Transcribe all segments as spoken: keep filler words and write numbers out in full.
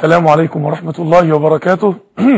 السلام عليكم ورحمة الله وبركاته.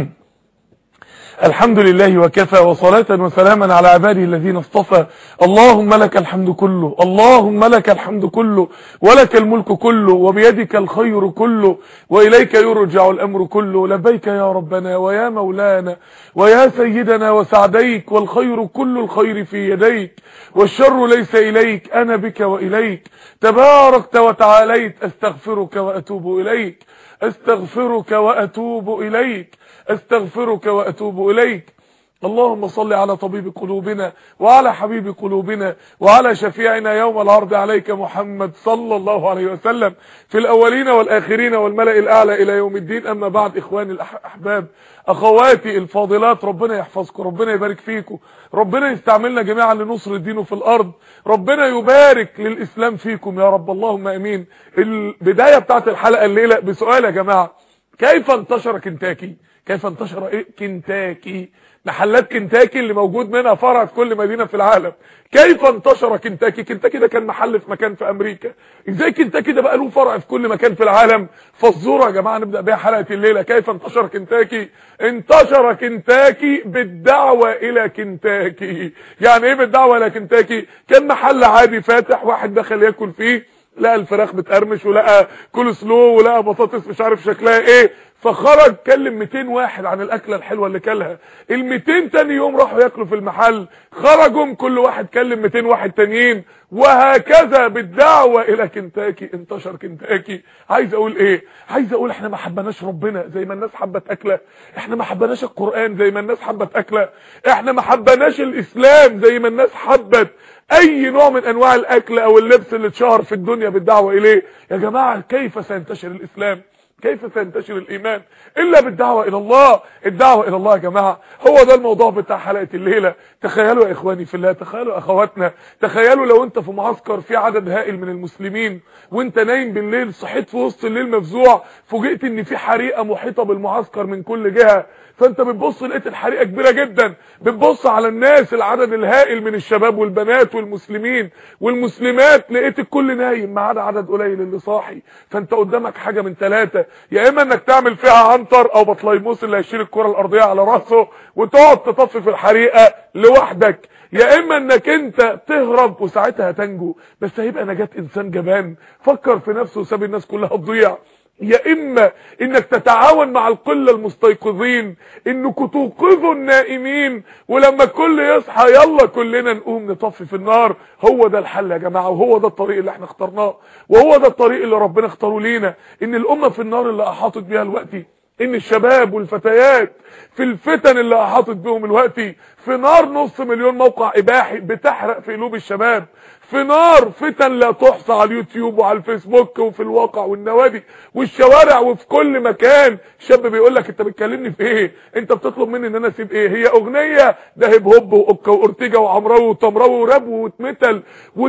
الحمد لله وكفى، وصلاة وسلاما على عباده الذين اصطفى. اللهم لك الحمد كله، اللهم لك الحمد كله، ولك الملك كله، وبيدك الخير كله، وإليك يرجع الأمر كله. لبيك يا ربنا ويا مولانا ويا سيدنا وسعديك، والخير كل الخير في يديك، والشر ليس إليك، أنا بك وإليك. تباركت وتعاليت، أستغفرك وأتوب إليك، أستغفرك وأتوب إليك، أستغفرك وأتوب إليك. اللهم صل على طبيب قلوبنا وعلى حبيب قلوبنا وعلى شفيعنا يوم العرض عليك محمد صلى الله عليه وسلم في الأولين والآخرين والملأ الأعلى إلى يوم الدين. أما بعد، إخواني الأحباب، أخواتي الفاضلات، ربنا يحفظكم، ربنا يبارك فيكم، ربنا يستعملنا جميعا لنصر دينه في الأرض، ربنا يبارك للإسلام فيكم يا رب، اللهم أمين. البداية بتاعت الحلقة الليلة بسؤال يا جماعة: كيف انتشر كنتاكي؟ كيف انتشر ايه كنتاكي؟ محلات كنتاكي اللي موجود منها فرع في كل مدينة في العالم. كيف انتشر كنتاكي؟ كنتاكي ده كان محل في مكان في امريكا، ازاي كنتاكي ده بقى له فرع في كل مكان في العالم؟ فالزوره يا جماعه نبدا بيها حلقه الليله. كيف انتشر كنتاكي؟ انتشر كنتاكي بالدعوه الى كنتاكي. يعني ايه بالدعوه الى كنتاكي؟ كان محل عادي فاتح، واحد دخل ياكل فيه، لقى الفراخ بتقرمش، ولقى كول سلو، ولقى بطاطس مش عارف شكلها ايه، فخرج كلم مئتين واحد عن الاكله الحلوه اللي كلها. ال مئتين تاني يوم راحوا ياكلوا في المحل، خرجوا كل واحد كلم مئتين واحد تانيين، وهكذا بالدعوه الى كنتاكي انتشر كنتاكي. عايز اقول ايه؟ عايز اقول احنا ما حبناش ربنا زي ما الناس حبت اكله، احنا ما حبناش القران زي ما الناس حبت اكله، احنا ما حبناش الاسلام زي ما الناس حبت اي نوع من انواع الاكل او اللبس اللي اتشهر في الدنيا بالدعوه اليه. يا جماعه، كيف سينتشر الاسلام؟ كيف سينتشر الايمان الا بالدعوه الى الله؟ الدعوه الى الله يا جماعه هو ده الموضوع بتاع حلقه الليله. تخيلوا يا اخواني في الله، تخيلوا يا اخواتنا، تخيلوا لو انت في معسكر في عدد هائل من المسلمين، وانت نايم بالليل، صحيت في وسط الليل مفزوع، فوجئت ان في حريقه محيطه بالمعسكر من كل جهه، فانت بتبص لقيت الحريقه كبيره جدا، بتبص على الناس، العدد الهائل من الشباب والبنات والمسلمين والمسلمات، لقيت الكل نايم ما عدا عدد قليل اللي صاحي. فانت قدامك حاجه من ثلاثه: يا اما انك تعمل فيها عنتر او بطليموس اللي هيشيل الكره الارضيه على راسه وتقعد تطفي في الحريقه لوحدك، يا اما انك انت تهرب وساعتها تنجو، بس هيبقى نجاة انسان جبان فكر في نفسه وساب الناس كلها تضيع. يا اما انك تتعاون مع القله المستيقظين انكم توقظوا النائمين، ولما الكل يصحى يلا كلنا نقوم نطفي في النار. هو ده الحل يا جماعه، وهو ده الطريق اللي احنا اخترناه، وهو ده الطريق اللي ربنا اختاره لينا. ان الامه في النار اللي احاطت بيها دلوقتي، ان الشباب والفتيات في الفتن اللي احاطت بهم دلوقتي، في نار نص مليون موقع اباحي بتحرق في قلوب الشباب، في نار فتن لا تحصى على اليوتيوب وعلى الفيسبوك وفي الواقع والنوادي والشوارع وفي كل مكان. شاب بيقول لك: انت بتكلمني في ايه؟ انت بتطلب مني ان انا اسيب ايه؟ هي اغنيه؟ ده هيب هوب واوكا واورتيجا وعمراوي وتمراوي وراب وميتال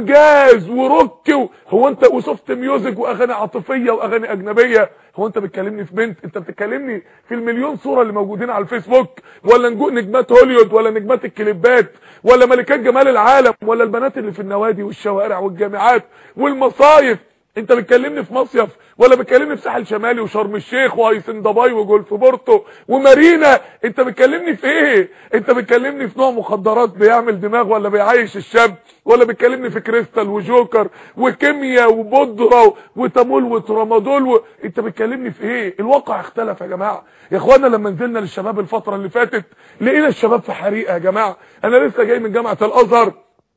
وجاز وروك، هو انت وسوفت ميوزك واغاني عاطفيه واغاني اجنبيه؟ هو انت بتكلمني في بنت؟ انت بتكلمني في المليون صوره اللي موجودين على الفيسبوك، ولا نجمات هوليوود، ولا نجمات الكليبات، ولا ملكات جمال العالم، ولا البنات اللي في النوادي والشوارع والجامعات والمصايف؟ انت بتكلمني في مصيف، ولا بتكلمني في ساحل شمالي وشرم الشيخ وهيسن دبي وجولف بورتو ومارينا؟ انت بتكلمني في ايه؟ انت بتكلمني في نوع مخدرات بيعمل دماغ ولا بيعيش الشاب، ولا بتكلمني في كريستال وجوكر وكيمياء وبودره وتامول وترامادول و... انت بتكلمني في ايه؟ الواقع اختلف يا جماعه. يا اخوانا، لما نزلنا للشباب الفتره اللي فاتت لقينا الشباب في حريقه يا جماعه. انا لسه جاي من جامعه الازهر،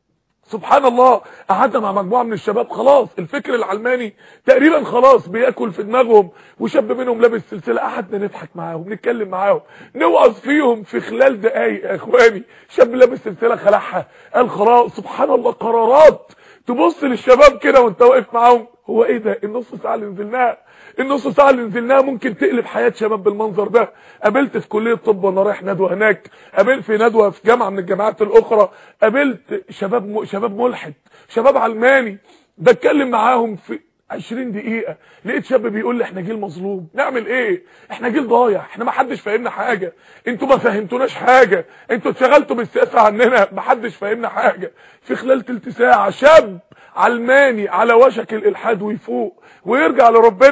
سبحان الله، قعدنا مع مجموعه من الشباب، خلاص الفكر العلماني تقريبا خلاص بياكل في دماغهم، وشاب منهم لابس سلسله، قعدنا نضحك معاهم، نتكلم معاهم، نوعظ فيهم. في خلال دقايق يا اخواني شاب لابس سلسله خلعها، قال خلاص. سبحان الله، قرارات تبص للشباب كده وانت واقف معاهم: هو ايه ده؟ النص ساعه اللي نزلناها النص ساعه اللي نزلناها ممكن تقلب حياه شباب بالمنظر ده. قابلت في كليه طب وانا رايح ندوه هناك، قابلت في ندوه في جامعه من الجامعات الاخرى، قابلت شباب م... شباب ملحد، شباب علماني، بتكلم معاهم في عشرين دقيقه لقيت شاب بيقول لي: احنا جيل مظلوم، نعمل ايه؟ احنا جيل ضايع، احنا ما حدش فاهمنا حاجه، انتوا ما فهمتوناش حاجه، انتوا اتشغلتوا بالسياسه عننا، ما حدش فاهمنا حاجه. في خلال تلت ساعه شاب علماني على وشك الالحاد ويفوق ويرجع لربنا،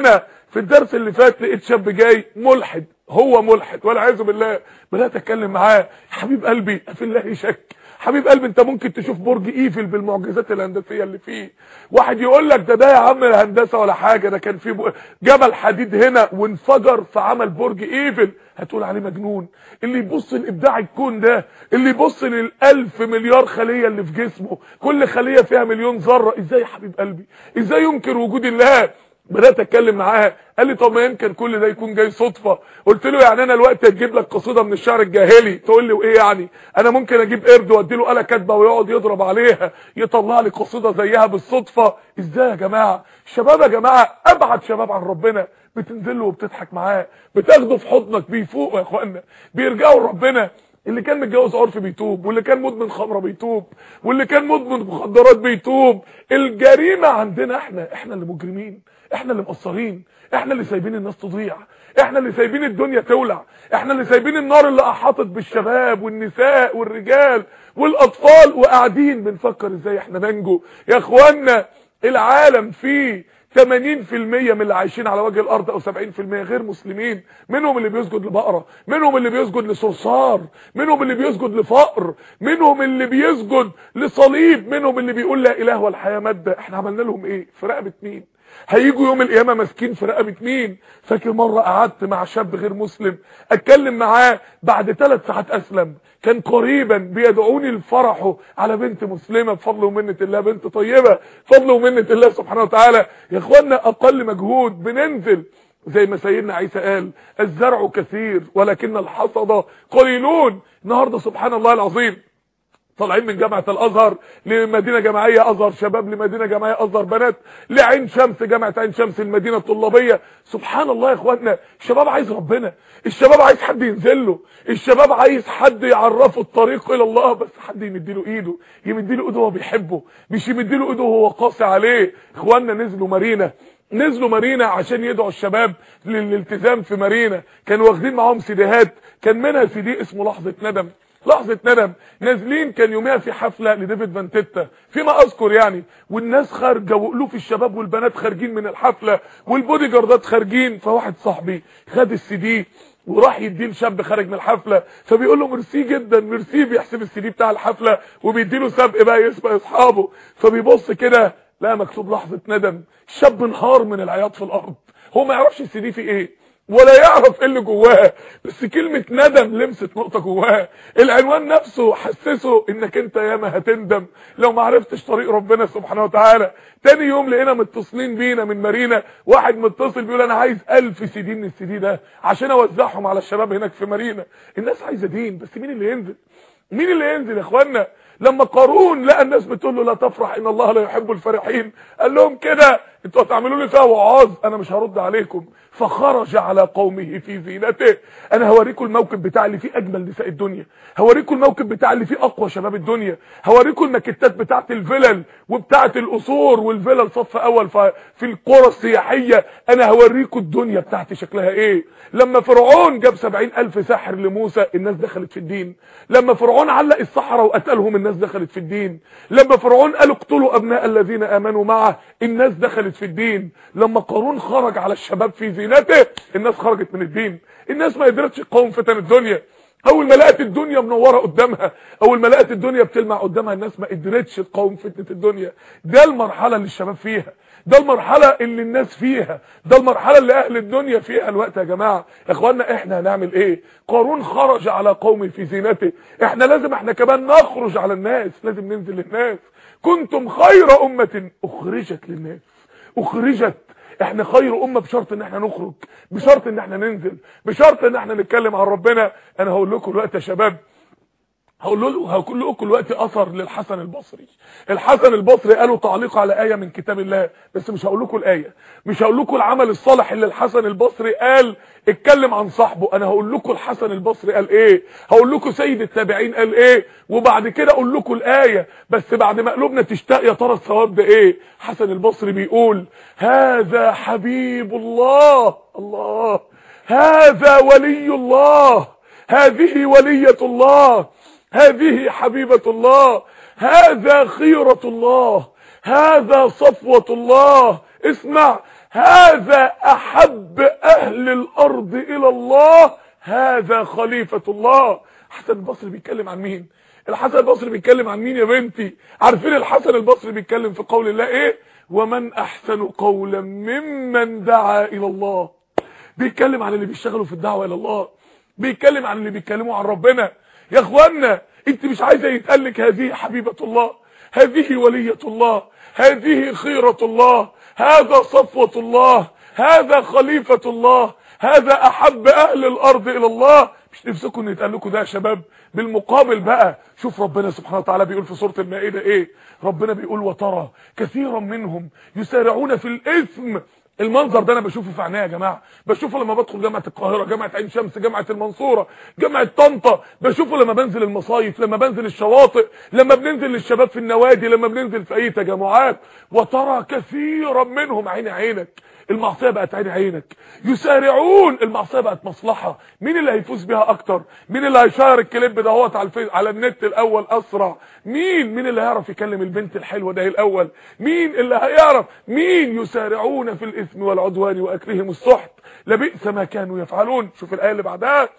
في الدرس اللي فات لقيت شاب جاي ملحد، هو ملحد والعياذ بالله. بدات اتكلم معاه، يا حبيب قلبي في الله شك، حبيب قلبي انت ممكن تشوف برج ايفل بالمعجزات الهندسيه اللي فيه. واحد يقول لك ده ده يا عم هندسه ولا حاجه، ده كان في جبل حديد هنا وانفجر فعمل برج ايفل. هتقول عليه مجنون. اللي يبص لابداع الكون ده، اللي يبص للالف مليار خليه اللي في جسمه، كل خليه فيها مليون ذره، ازاي يا حبيب قلبي؟ ازاي ينكر وجود الله؟ بدات اتكلم معاه، قال لي طب ما يمكن كل ده يكون جاي صدفه. قلت له يعني انا الوقت اجيب لك قصيده من الشعر الجاهلي تقول لي وايه يعني؟ انا ممكن اجيب قرد وادي له آلة كاتبه ويقعد يضرب عليها يطلع لي قصيده زيها بالصدفه؟ ازاي يا جماعه؟ الشباب يا جماعه ابعد شباب عن ربنا، بتنزل له وبتضحك معاه، بتاخده في حضنك بيفوق يا اخوانا، بيرجعوا لربنا. اللي كان متجوز عرف بيتوب، واللي كان مدمن خمره بيتوب، واللي كان مدمن مخدرات بيتوب. الجريمه عندنا احنا، احنا اللي مجرمين، احنا اللي مقصرين، احنا اللي سايبين الناس تضيع، احنا اللي سايبين الدنيا تولع، احنا اللي سايبين النار اللي احاطت بالشباب والنساء والرجال والاطفال، وقاعدين بنفكر ازاي احنا ننجو. يا اخوانا العالم فيه ثمانين في المية من اللي عايشين على وجه الارض او سبعين في المية غير مسلمين، منهم اللي بيسجد لبقره، منهم اللي بيسجد لصرصار، منهم اللي بيسجد لفقر، منهم اللي بيسجد لصليب، منهم اللي بيقول لا اله والحياه ماده. احنا عملنا لهم ايه؟ في رقبه مين؟ هيجوا يوم القيامه ماسكين في رقبه مين؟ فاكر مره قعدت مع شاب غير مسلم اتكلم معاه، بعد ثلاث ساعات اسلم، كان قريبا بيدعوني لفرحه على بنت مسلمه بفضل ومنه الله، بنت طيبه بفضل ومنه الله سبحانه وتعالى. يا اخوانا اقل مجهود بننزل، زي ما سيدنا عيسى قال الزرع كثير ولكن الحصد قليلون. النهارده سبحان الله العظيم طالعين من جامعه الازهر لمدينه جامعيه ازهر شباب، لمدينه جامعيه ازهر بنات، لعين شمس جامعه عين شمس المدينه الطلابيه. سبحان الله يا اخوانا، الشباب عايز ربنا، الشباب عايز حد ينزل له، الشباب عايز حد يعرفه الطريق الى الله، بس حد يمديله ايده، يمديله ايده وهو بيحبه، مش يمديله ايده وهو قاسي عليه. اخوانا نزلوا مارينا، نزلوا مارينا عشان يدعوا الشباب للالتزام في مارينا، كانوا واخدين معاهم سيديهات، كان منها سيدي اسمه لحظه ندم. لحظه ندم، نازلين كان يوميها في حفله لديفيد فانتيتا فيما اذكر يعني، والناس خارجه والوف الشباب والبنات خارجين من الحفله والبودي جاردات خارجين. فواحد صاحبي خد السي دي وراح يديه لشاب خارج من الحفله، فبيقول له ميرسي جدا، ميرسي، بيحسب السي دي بتاع الحفله وبيديله سبق بقى يسبق اصحابه. فبيبص كده لا مكتوب لحظه ندم، الشاب انهار من العياط في الارض. هو ما يعرفش السي دي في ايه ولا يعرف ايه اللي جواه، بس كلمه ندم لمست نقطه جواه، العنوان نفسه حسسه انك انت ياما هتندم لو ما عرفتش طريق ربنا سبحانه وتعالى. تاني يوم لقينا متصلين بينا من مارينا، واحد متصل بيقول انا عايز ألف سي دي من السي دي ده عشان اوزعهم على الشباب هناك في مارينا. الناس عايزه دين، بس مين اللي ينزل؟ مين اللي ينزل يا اخوانا؟ لما قارون لقى الناس بتقول له لا تفرح ان الله لا يحب الفرحين، قال لهم كده انتوا هتعملوا لي فيها وعاظ، انا مش هرد عليكم. فخرج على قومه في زينته. انا هوريكم الموكب بتاع اللي فيه اجمل نساء الدنيا، هوريكم الموكب بتاع اللي فيه اقوى شباب الدنيا، هوريكم الماكيتات بتاعت الفلل وبتاعت القصور والفلل صف اول في القرى السياحيه. انا هوريكم الدنيا بتاعتي شكلها ايه. لما فرعون جاب سبعين الف ساحر لموسى الناس دخلت في الدين، لما فرعون علق السحرة وقتلهم الناس دخلت في الدين، لما فرعون قال اقتلوا ابناء الذين امنوا معه الناس دخلت في الدين، لما قارون خرج على الشباب في زينته الناس خرجت من الدين. الناس ما قدرتش تقاوم فتن الدنيا، اول ما لقت الدنيا منوره قدامها، اول ما لقت الدنيا بتلمع قدامها الناس ما قدرتش تقاوم فتنه الدنيا. ده المرحله اللي الشباب فيها، ده المرحله اللي الناس فيها، ده المرحله اللي اهل الدنيا فيها الوقت يا جماعه. يا اخوانا احنا هنعمل ايه؟ قارون خرج على قومه في زينته، احنا لازم احنا كمان نخرج على الناس، لازم ننزل للناس. كنتم خير امه اخرجت للناس، اخرجت، احنا خير امه بشرط ان احنا نخرج، بشرط ان احنا ننزل، بشرط ان احنا نتكلم عن ربنا. انا هقول لكم دلوقتي يا شباب، هقول له هقول لكم دلوقتي اثر للحسن البصري. الحسن البصري قالوا تعليق على ايه من كتاب الله، بس مش هقول لكم الايه، مش هقول لكم العمل الصالح اللي الحسن البصري قال اتكلم عن صاحبه، انا هقول لكم الحسن البصري قال ايه، هقول لكم سيد التابعين قال ايه، وبعد كده اقول لكم الايه، بس بعد ما قلوبنا تشتاق يا ترى الثواب ده ايه. حسن البصري بيقول هذا حبيب الله، الله هذا ولي الله، هذه ولية الله، هذه حبيبة الله، هذا خيرة الله، هذا صفوة الله. اسمع، هذا احب اهل الارض الى الله، هذا خليفة الله. حسن البصري بيتكلم عن مين؟ الحسن البصري بيتكلم عن مين يا بنتي؟ عارفين الحسن البصري بيتكلم في قول الله ايه؟ ومن احسن قولا ممن دعا الى الله. بيتكلم عن اللي بيشتغلوا في الدعوة الى الله، بيتكلم عن اللي بيتكلموا عن ربنا. يا اخوانا انت مش عايزه يتقالك هذه حبيبة الله، هذه ولية الله، هذه خيرة الله، هذا صفوة الله، هذا خليفة الله، هذا احب اهل الارض الى الله؟ مش نفسكم ان يتقال لكم ده يا شباب؟ بالمقابل بقى شوف ربنا سبحانه وتعالى بيقول في سورة المائدة ايه؟ ربنا بيقول وترى كثيرا منهم يسارعون في الاثم. المنظر ده انا بشوفه في عينيا يا جماعه، بشوفه لما بدخل جامعه القاهره، جامعه عين شمس، جامعه المنصوره، جامعه طنطا، بشوفه لما بنزل المصايف، لما بنزل الشواطئ، لما بننزل للشباب في النوادي، لما بننزل في اي تجمعات. وترى كثيرا منهم، عين عينك، المعصيه بقت عين عينك، يسارعون، المعصيه بقت مصلحه. مين اللي هيفوز بيها اكتر؟ مين اللي هيشير الكليب ده هو على الفيس على النت الاول اسرع؟ مين مين اللي هيعرف يكلم البنت الحلوه ده الاول؟ مين اللي هيعرف؟ مين؟ يسارعون في الاثم والعدوان واكلهم السحت لبئس ما كانوا يفعلون. شوف الايه اللي بعدها،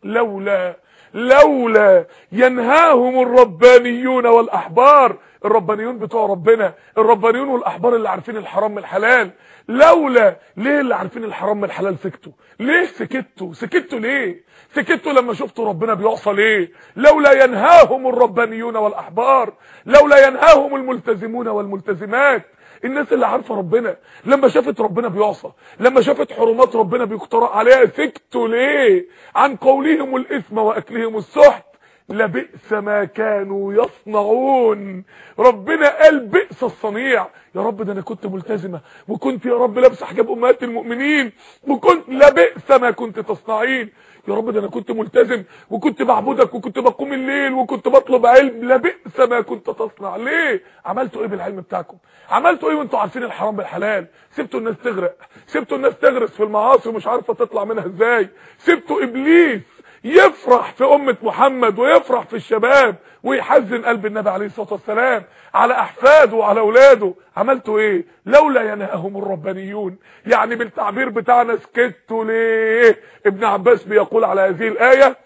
لولا لولا ينهاهم الربانيون والاحبار. الربانيون بتوع ربنا، الربانيون والاحبار اللي عارفين الحرام من الحلال. لولا، ليه اللي عارفين الحرام من الحلال سكتوا؟ ليه سكتوا؟ سكتوا ليه؟ سكتوا لما شفتوا ربنا بيعصى ليه؟ لولا ينهاهم الربانيون والاحبار، لولا ينهاهم الملتزمون والملتزمات. الناس اللي عارفه ربنا لما شافت ربنا بيعصى، لما شافت حرمات ربنا بيقترأ عليها، سكتوا ليه عن قولهم الاثم واكلهم السحت لبئس ما كانوا يصنعون. ربنا قال بئس الصنيع. يا رب ده انا كنت ملتزمه، وكنت يا رب لابسه حجاب امهات المؤمنين، وكنت لبئس ما كنت تصنعين. يا رب ده انا كنت ملتزم، وكنت بعبدك، وكنت بقوم الليل، وكنت بطلب علم، لبئس ما كنت تصنع. ليه؟ عملتوا ايه بالعلم بتاعكم؟ عملتوا ايه وانتوا عارفين الحرام بالحلال؟ سبتوا الناس تغرق، سبتوا الناس تغرس في المعاصي ومش عارفه تطلع منها ازاي، سبتوا ابليس يفرح في امة محمد ويفرح في الشباب ويحزن قلب النبي عليه الصلاة والسلام على احفاده وعلى اولاده. عملتوا ايه؟ لولا ينهاهم الربانيون، يعني بالتعبير بتاعنا سكتوا ليه؟ ابن عباس بيقول على هذه الآية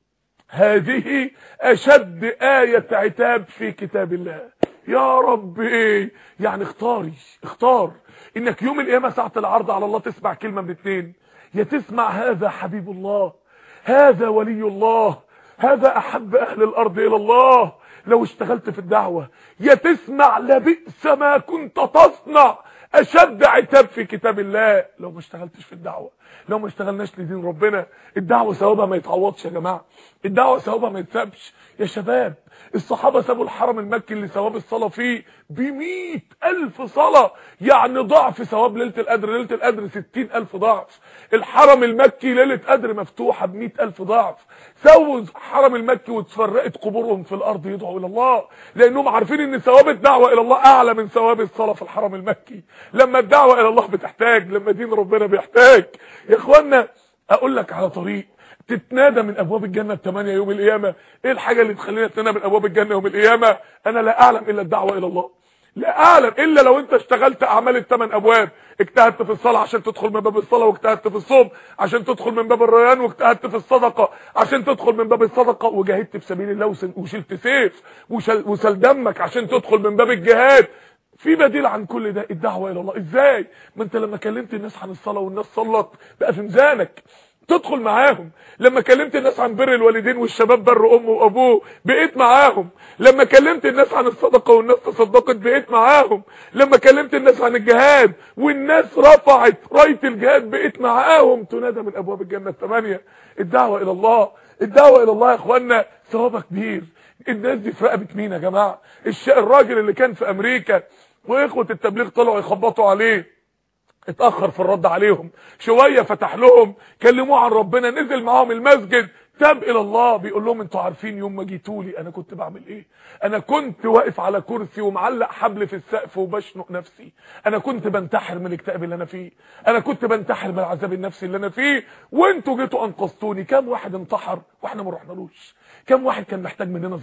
هذه اشد آية عتاب في كتاب الله. يا رب ايه؟ يعني اختاري، اختار انك يوم القيامة ساعة العرض على الله تسمع كلمة من اتنين، يا تسمع هذا حبيب الله، هذا ولي الله، هذا احب اهل الارض الى الله لو اشتغلت في الدعوة، يا تسمع لبئس ما كنت تصنع، اشد عتاب في كتاب الله لو ما اشتغلتش في الدعوة، لو ما اشتغلناش لدين ربنا. الدعوة ثوابها ما يتعوضش يا جماعة، الدعوة ثوابها ما يتسابش يا شباب. الصحابة سابوا الحرم المكي اللي ثواب الصلاة فيه بمئة ألف صلاة، يعني ضعف ثواب ليلة القدر. ليلة القدر ستين ألف ضعف، الحرم المكي ليلة قدر مفتوحة بمئة ألف ضعف. سووا الحرم المكي وتفرقت قبورهم في الأرض يدعوا إلى الله، لأنهم عارفين إن ثواب الدعوة إلى الله أعلى من ثواب الصلاة في الحرم المكي. لما الدعوة إلى الله بتحتاج، لما دين ربنا بيحتاج. يا إخوانا أقول لك على طريق تتنادى من ابواب الجنه الثمانيه يوم القيامه. ايه الحاجه اللي تخلينا نتنادى من ابواب الجنه يوم القيامه؟ انا لا اعلم الا الدعوه الى الله، لا اعلم الا لو انت اشتغلت اعمال الثمان ابواب. اجتهدت في الصلاه عشان تدخل من باب الصلاه، واجتهدت في الصوم عشان تدخل من باب الريان، واجتهدت في الصدقه عشان تدخل من باب الصدقه، وجاهدت في سبيل الله وشلت سيف وسل دمك عشان تدخل من باب الجهاد. في بديل عن كل ده، الدعوه الى الله. ازاي؟ ما انت لما كلمت الناس عن الصلاه والناس صلت بقى في ميزانك، تدخل معاهم. لما كلمت الناس عن بر الوالدين والشباب بر امه وابوه بقيت معاهم. لما كلمت الناس عن الصدقه والناس تصدقت بقيت معاهم. لما كلمت الناس عن الجهاد والناس رفعت رايه الجهاد بقيت معاهم. تنادى من ابواب الجنه الثمانيه. الدعوه الى الله، الدعوه الى الله يا اخوانا ثوابها كبير. الناس دي في رقبه مين يا جماعه؟ الش... الراجل اللي كان في امريكا واخوه التبليغ طلعوا يخبطوا عليه، اتأخر في الرد عليهم شوية، فتح لهم كلموه عن ربنا، نزل معاهم المسجد، تاب الى الله. بيقول لهم انتوا عارفين يوم ما جيتولي انا كنت بعمل ايه؟ انا كنت واقف على كرسي ومعلق حبل في السقف وبشنق نفسي، انا كنت بنتحر من الاكتئاب اللي انا فيه، انا كنت بنتحر من العذاب النفسي اللي انا فيه، وانتوا جيتوا انقذتوني. كم واحد انتحر واحنا ما رحنالوش؟ كم واحد كان محتاج مننا زياره؟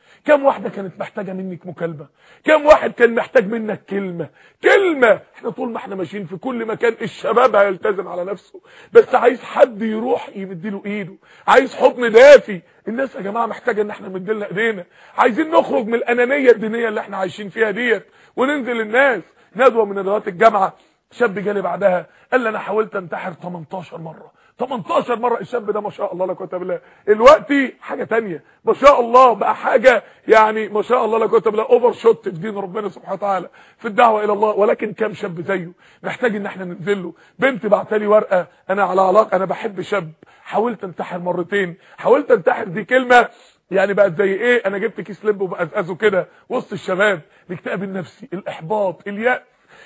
كم واحده كانت محتاجه منك مكالمه؟ كم واحد كان محتاج منك كلمه كلمه؟ احنا طول ما احنا ماشيين في كل مكان الشباب هيلتزم على نفسه، بس عايز حد يروح يمديله ايده، عايز حضن دافي. الناس يا جماعه محتاجه ان احنا نمدلنا ايدينا، عايزين نخرج من الانانيه الدينيه اللي احنا عايشين فيها ديت وننزل الناس. ندوه من ندوات الجامعه، شاب جالي بعدها قال لي انا حاولت انتحر تمنتاشر مره، تمنتاشر مره. الشاب ده ما شاء الله لا قوه الا بالله دلوقتي حاجه تانية، ما شاء الله بقى حاجه يعني ما شاء الله لا قوه الا بالله اوفر شوت في دين ربنا سبحانه وتعالى في الدعوه الى الله. ولكن كام شاب زيه محتاج ان احنا ننزل له. بنت بعتلي ورقه، انا على علاقه، انا بحب شاب، حاولت انتحر مرتين. حاولت انتحر دي كلمه يعني بقت زي ايه، انا جبت كيس لب وبقزقزه كده وسط الشباب. الاكتئاب النفسي، الاحباط، اليأس،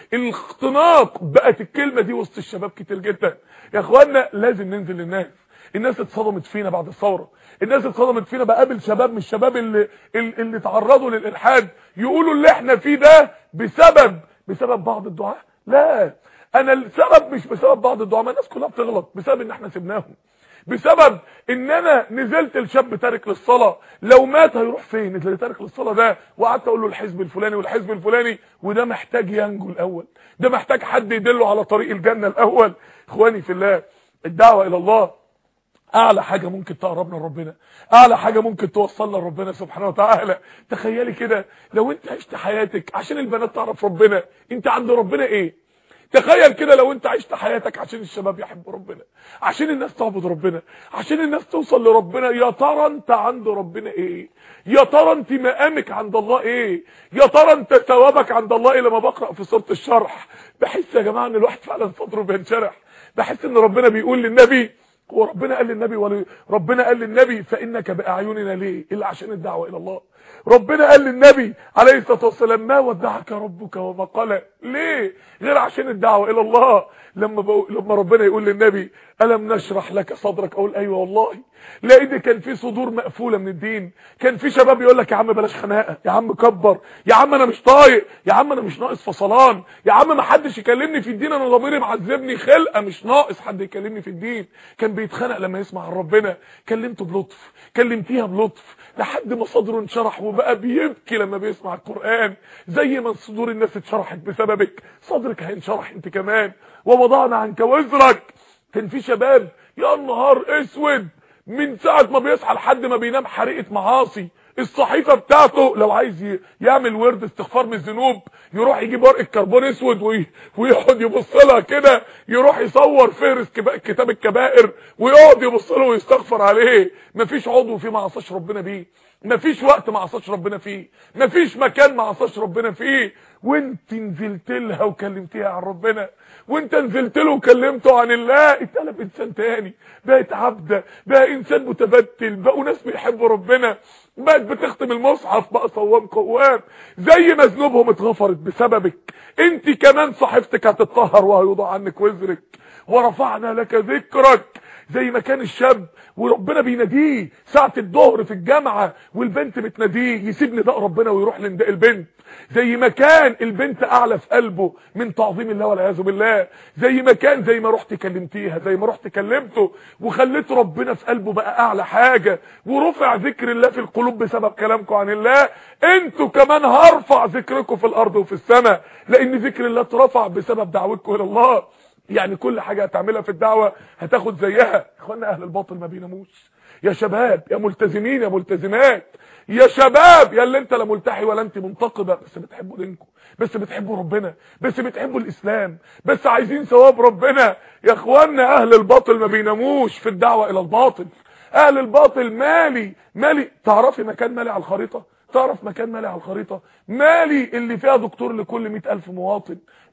الاختناق، بقت الكلمه دي وسط الشباب كتير جدا. يا اخوانا لازم ننزل للناس. الناس اتصدمت فينا بعد الثوره، الناس اتصدمت فينا. بقابل شباب من الشباب اللي اللي تعرضوا للالحاد يقولوا اللي احنا فيه ده بسبب بسبب بعض الدعاء. لا، انا السبب مش بسبب بعض الدعاء، ما الناس كلها بتغلط، بسبب ان احنا سيبناهم، بسبب ان انا نزلت الشاب تارك للصلاه. لو مات هيروح فين اللي تارك للصلاه ده؟ وقعدت اقول له الحزب الفلاني والحزب الفلاني، وده محتاج ينجو الاول، ده محتاج حد يدله على طريق الجنه الاول. اخواني في الله، الدعوه الى الله اعلى حاجه ممكن تقربنا لربنا، اعلى حاجه ممكن توصلنا لربنا سبحانه وتعالى. تخيلي كده لو انت عشت حياتك عشان البنات تعرف ربنا، انت عند ربنا ايه؟ تخيل كده لو انت عشت حياتك عشان الشباب يحبوا ربنا، عشان الناس تعبد ربنا، عشان الناس توصل لربنا، يا ترى انت عند ربنا ايه؟ يا ترى انت مقامك عند الله ايه؟ يا ترى انت ثوابك عند الله ايه؟ لما بقرا في سوره الشرح بحس يا جماعه ان الواحد فعلا صدره بينشرح، بحس ان ربنا بيقول للنبي، هو ربنا قال للنبي ولا ربنا قال للنبي فانك باعيننا ليه الا عشان الدعوه الى الله؟ ربنا قال للنبي عليه الصلاه والسلام ما ودعك ربك وما قلى، ليه غير عشان الدعوه الى الله؟ لما بقو... لما ربنا يقول للنبي الم نشرح لك صدرك، اقول ايوه والله، لان كان في صدور مقفوله من الدين. كان في شباب يقول لك يا عم بلاش خناقه، يا عم كبر، يا عم انا مش طايق، يا عم انا مش ناقص فصلان، يا عم ما حدش يكلمني في الدين، انا ضميري معذبني، خلقه مش ناقص حد يكلمني في الدين. كان بيتخنق لما يسمع عن ربنا، كلمته بلطف، كلمتيها بلطف، لحد ما صدره انشرح وبقى بيبكي لما بيسمع القرآن. زي ما صدور الناس اتشرحت بسببك صدرك هينشرح انت كمان. ووضعنا عنك وزرك. كان في شباب يا نهار اسود من ساعه ما بيصحى لحد ما بينام حريقه معاصي، الصحيفه بتاعته لو عايز يعمل ورد استغفار من الذنوب يروح يجيب ورقه كربون اسود ويقعد يبص لها كده، يروح يصور فهرس كتاب الكبائر ويقعد يبص له ويستغفر عليه. مفيش عضو فيه ما عصاش ربنا بيه، مفيش وقت ما عصاش ربنا فيه، مفيش مكان ما عصاش ربنا فيه. وانت نزلت لها وكلمتيها عن ربنا، وانت نزلت له وكلمته عن الله، اتقلب انسان تاني، بقت عبده، بقى انسان متبتل، بقوا ناس بيحبوا ربنا، بقت بتختم المصحف، بقى صوام قوام. زي ما ذنوبهم اتغفرت بسببك، انت كمان صحيفتك هتتطهر وهيوضع عنك وزرك. ورفعنا لك ذكرك. زي ما كان الشاب وربنا بيناديه ساعه الظهر في الجامعه والبنت بتناديه يسيب نداء ربنا ويروح لنداء البنت، زي ما كان البنت اعلى في قلبه من تعظيم الله والعياذ بالله، زي ما كان زي ما رحت كلمتيها، زي ما رحت كلمته وخليت ربنا في قلبه بقى اعلى حاجه، ورفع ذكر الله في القلوب بسبب كلامكم عن الله. انتوا كمان هرفع ذكركم في الارض وفي السماء، لان ذكر الله اترفع بسبب دعوتكم الى الله. يعني كل حاجه هتعملها في الدعوه هتاخد زيها. اخوانا اهل الباطل ما بيناموش. يا شباب يا ملتزمين يا ملتزمات، يا شباب يا اللي انت لا ملتحي ولا انت منتقبه، بس بتحبوا دينكم، بس بتحبوا ربنا، بس بتحبوا الاسلام، بس عايزين ثواب ربنا. يا اخوانا اهل الباطل ما بيناموش في الدعوه الى الباطل. اهل الباطل مالي مالي تعرفي مكان مالي على الخريطه؟ تعرف مكان مالي على الخريطه؟ مالي اللي فيها دكتور لكل مئة ألف مواطن،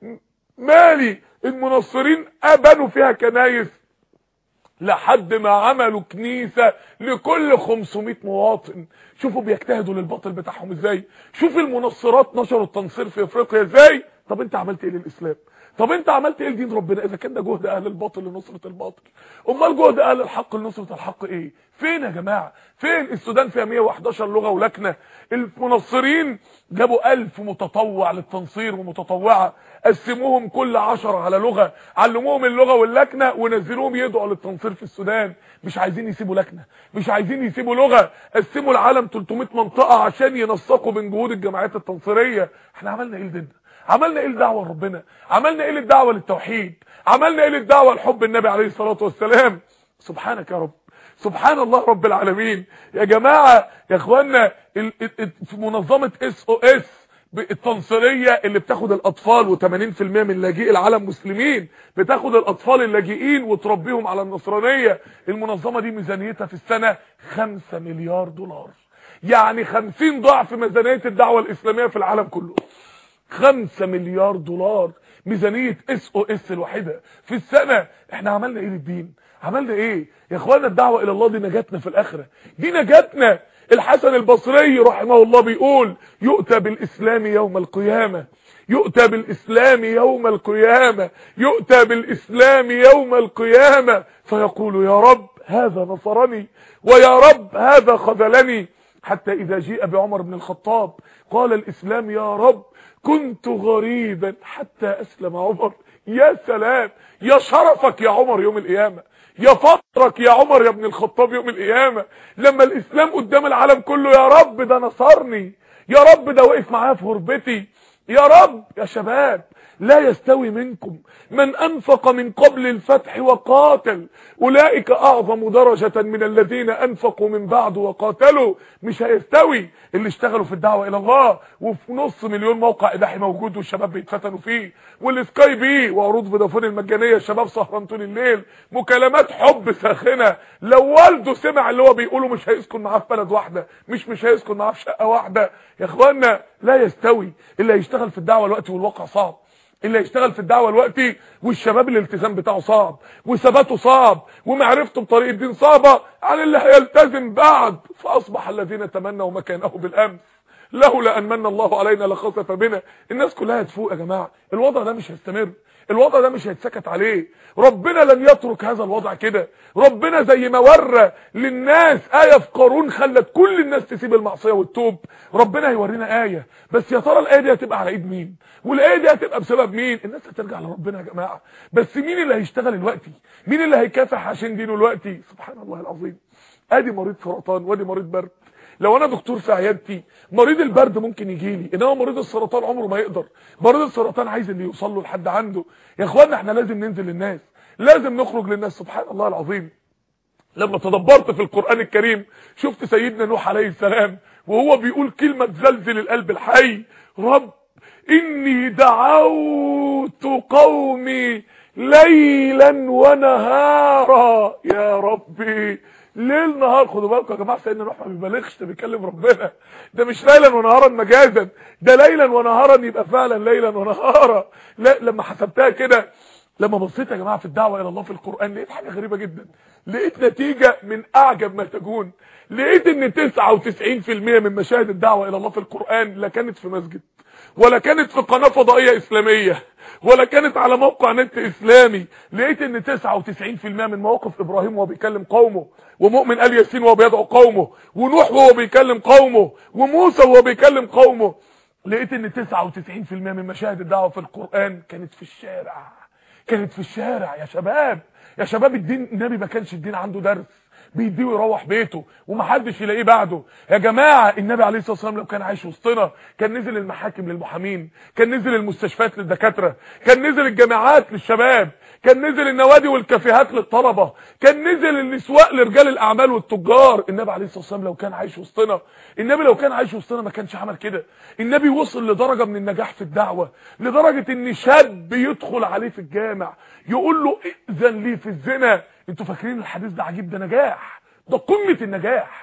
مالي المنصرين بنوا فيها كنايس لحد ما عملوا كنيسة لكل خمسمائة مواطن. شوفوا بيجتهدوا للباطل بتاعهم ازاي، شوف المنصرات نشروا التنصير في افريقيا ازاي. طب انت عملت ايه للاسلام؟ طب انت عملت ايه لدين ربنا اذا كان ده جهد اهل الباطل لنصره الباطل؟ امال جهد اهل الحق لنصره الحق ايه؟ فين يا جماعه؟ فين؟ السودان فيها مية وحداشر لغه ولكنه، المنصرين جابوا ألف متطوع للتنصير ومتطوعه، قسموهم كل عشرة على لغه، علموهم اللغه واللكنه ونزلوهم يدعوا للتنصير في السودان. مش عايزين يسيبوا لكنه، مش عايزين يسيبوا لغه، قسموا العالم تلتمية منطقه عشان ينسقوا بين جهود الجماعات التنصيريه. احنا عملنا ايه لديننا؟ عملنا ايه للدعوه لربنا؟ عملنا ايه للدعوه للتوحيد؟ عملنا ايه للدعوه لحب النبي عليه الصلاه والسلام؟ سبحانك يا رب، سبحان الله رب العالمين. يا جماعه يا اخوانا، في منظمه اس او اس التنصيريه اللي بتاخد الاطفال وثمانين في المية من لاجئي العالم مسلمين، بتاخد الاطفال اللاجئين وتربيهم على النصرانيه. المنظمه دي ميزانيتها في السنه خمسة مليار دولار، يعني خمسين ضعف ميزانيه الدعوه الاسلاميه في العالم كله. خمسة مليار دولار ميزانيه اس او اس الوحيده في السنه. احنا عملنا ايه للدين؟ عملنا ايه يا اخوانا؟ الدعوه الى الله دي نجاتنا في الاخره، دي نجاتنا. الحسن البصري رحمه الله بيقول: يؤتى بالاسلام يوم القيامه، يؤتى بالاسلام يوم القيامه، يؤتى بالاسلام يوم القيامه، فيقول: يا رب هذا نصرني، ويا رب هذا خذلني. حتى اذا جيء بعمر بن الخطاب قال الاسلام: يا رب كنت غريبا حتى اسلم عمر. يا سلام، يا شرفك يا عمر يوم القيامه، يا فقرك يا عمر يا ابن الخطاب يوم القيامه، لما الاسلام قدام العالم كله: يا رب ده نصرني، يا رب ده وقف معايا في غربتي، يا رب. يا شباب، لا يستوي منكم من انفق من قبل الفتح وقاتل، اولئك اعظم درجة من الذين انفقوا من بعد وقاتلوا. مش هيستوي اللي اشتغلوا في الدعوة الى الله وفي نص مليون موقع اباحي موجود والشباب بيتفتنوا فيه، والسكاي بي وعروض فودافون المجانية، الشباب سهران طول الليل، مكالمات حب ساخنة. لو والده سمع اللي هو بيقوله مش هيسكن معاه في بلد واحدة، مش مش هيسكن معاه في شقة واحدة. يا اخوانا لا يستوي اللي هيشتغل في الدعوة الوقت والواقع صعب، اللي هيشتغل في الدعوه الوقتي والشباب الالتزام بتاعه صعب وثباته صعب ومعرفته بطريق الدين صعبه، عن اللي هيلتزم بعد. فاصبح الذين تمنوا مكانه بالامس لولا ان من الله علينا لخسف بنا. الناس كلها هتفوق يا جماعه، الوضع ده مش هيستمر، الوضع ده مش هيتسكت عليه. ربنا لن يترك هذا الوضع كده. ربنا زي ما ورى للناس آية في قارون خلت كل الناس تسيب المعصية والتوب، ربنا هيورينا آية، بس يا ترى الآية دي هتبقى على ايد مين؟ والآية دي هتبقى بسبب مين؟ الناس هترجع لربنا يا جماعة، بس مين اللي هيشتغل الوقتي؟ مين اللي هيكافح عشان دينه الوقتي؟ سبحان الله العظيم. ادي مريض سرطان وادي مريض برد. لو انا دكتور في عيادتي مريض البرد ممكن يجي لي، انما مريض السرطان عمره ما يقدر. مريض السرطان عايز اللي يوصل له لحد عنده. يا اخوانا احنا لازم ننزل للناس، لازم نخرج للناس. سبحان الله العظيم. لما تدبرت في القرآن الكريم شفت سيدنا نوح عليه السلام وهو بيقول كلمة تزلزل القلب الحي: رب إني دعوت قومي ليلا ونهارا. يا ربي ليل نهار. خدوا بالكم يا جماعه، سيدنا نوح ما بيبالغش، ده بيكلم ربنا، ده مش ليلا ونهارا مجازا، ده ليلا ونهارا يبقى فعلا ليلا ونهارا. لا لما حسبتها كده، لما بصيت يا جماعه في الدعوه الى الله في القران لقيت حاجه غريبه جدا، لقيت نتيجه من اعجب ما تكون. لقيت ان تسعة وتسعين في المية من مشاهد الدعوه الى الله في القران لا كانت في مسجد، ولا كانت في قناه فضائيه اسلاميه، ولا كانت على موقع نت اسلامي. لقيت ان تسعة وتسعين في المية من مواقف ابراهيم وهو بيكلم قومه، ومؤمن ال ياسين وهو بيدعو قومه، ونوح وهو بيكلم قومه، وموسى وهو بيكلم قومه. لقيت ان تسعة وتسعين في المية من مشاهد الدعوه في القران كانت في الشارع، كانت في الشارع. يا شباب يا شباب، الدين النبي ما كانش الدين عنده درس بيديه ويروح بيته ومحدش يلاقيه بعده. يا جماعه النبي عليه الصلاه والسلام لو كان عايش وسطنا كان نزل المحاكم للمحامين، كان نزل المستشفيات للدكاتره، كان نزل الجامعات للشباب، كان نزل النوادي والكافيهات للطلبه، كان نزل الاسواق لرجال الاعمال والتجار. النبي عليه الصلاه والسلام لو كان عايش وسطنا، النبي لو كان عايش وسطنا ما كانش عمل كده. النبي وصل لدرجه من النجاح في الدعوه، لدرجه ان شاب يدخل عليه في الجامع يقول له ائذن لي في الزنا. انتوا فاكرين الحديث ده عجيب؟ ده نجاح، ده قمه النجاح،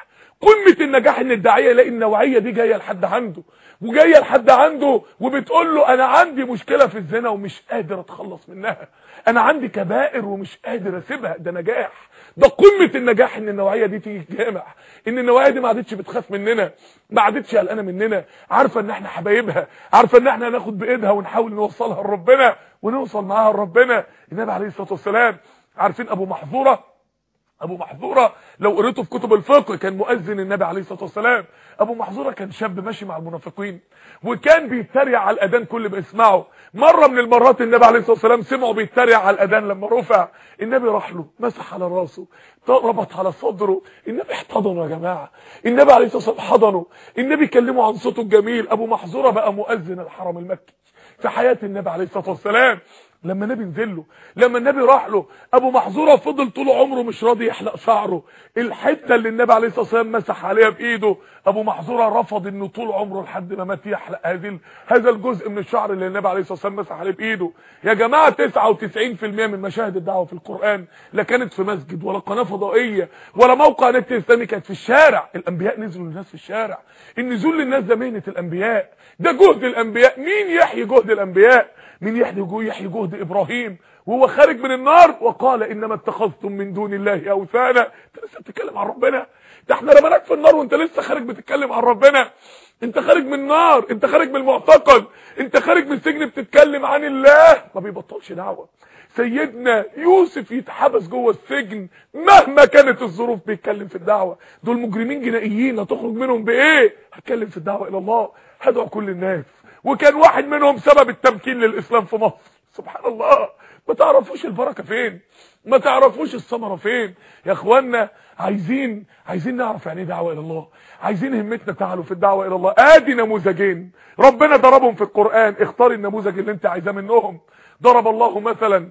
قمه النجاح ان الداعيه يلاقي النوعيه دي جايه لحد عنده، وجايه لحد عنده وبتقول له انا عندي مشكله في الزنا ومش قادر اتخلص منها، انا عندي كبائر ومش قادر اسيبها. ده نجاح، ده قمه النجاح ان النوعيه دي تيجي الجامع، ان النوعيه دي ما عادتش بتخاف مننا، ما عادتش قلقانه مننا، عارفه ان احنا حبايبها، عارفه ان احنا هناخد بايدها ونحاول نوصلها لربنا ونوصل معاها لربنا. النبي عليه الصلاه والسلام، عارفين ابو محظوره؟ ابو محظوره لو قريته في كتب الفقه كان مؤذن النبي عليه الصلاه والسلام. ابو محظوره كان شاب ماشي مع المنافقين وكان بيتريق على الاذان كل ما يسمعه. مره من المرات النبي عليه الصلاه والسلام سمعه بيتريق على الاذان، لما رفع النبي راح له مسح على راسه، ربط على صدره، النبي احتضنه يا جماعه، النبي عليه الصلاه والسلام حضنه، النبي كلمه عن صوته الجميل. ابو محظوره بقى مؤذن الحرم المكي في حياه النبي عليه الصلاه والسلام. لما النبي نزل له، لما النبي راح له، ابو محظوره فضل طول عمره مش راضي يحلق شعره، الحته اللي النبي عليه الصلاه والسلام مسح عليها بايده ابو محظوره رفض انه طول عمره لحد ما مات يحلق هذه هذا الجزء من الشعر اللي النبي عليه الصلاه والسلام مسح عليه بايده. يا جماعه تسعة وتسعين في المية من مشاهد الدعوه في القران لا كانت في مسجد ولا قناه فضائيه ولا موقع نت اسلامي، كانت في الشارع. الانبياء نزلوا للناس في الشارع، النزول للناس ده مهنه الانبياء، ده جهد الانبياء. مين يحيي جهد الانبياء؟ مين يحيي يحيي جهد ابراهيم وهو خارج من النار وقال انما اتخذتم من دون الله اوثانا؟ انت لسه بتتكلم عن ربنا؟ ده احنا رميناك في النار وانت لسه خارج بتتكلم عن ربنا. انت خارج من النار، انت خارج من المعتقل، انت خارج من السجن بتتكلم عن الله. ما بيبطلش دعوه. سيدنا يوسف يتحبس جوه السجن مهما كانت الظروف بيتكلم في الدعوه. دول مجرمين جنائيين، هتخرج منهم بايه؟ هتكلم في الدعوه الى الله، هدعو كل الناس. وكان واحد منهم سبب التمكين للاسلام في مصر. سبحان الله. ما تعرفوش البركه فين، ما تعرفوش الثمره فين يا اخوانا. عايزين عايزين نعرف يعني ايه دعوه الى الله، عايزين همتنا تعلو في الدعوه الى الله. ادي نموذجين ربنا ضربهم في القران، اختاري النموذج اللي انت عايزاه منهم. ضرب الله مثلا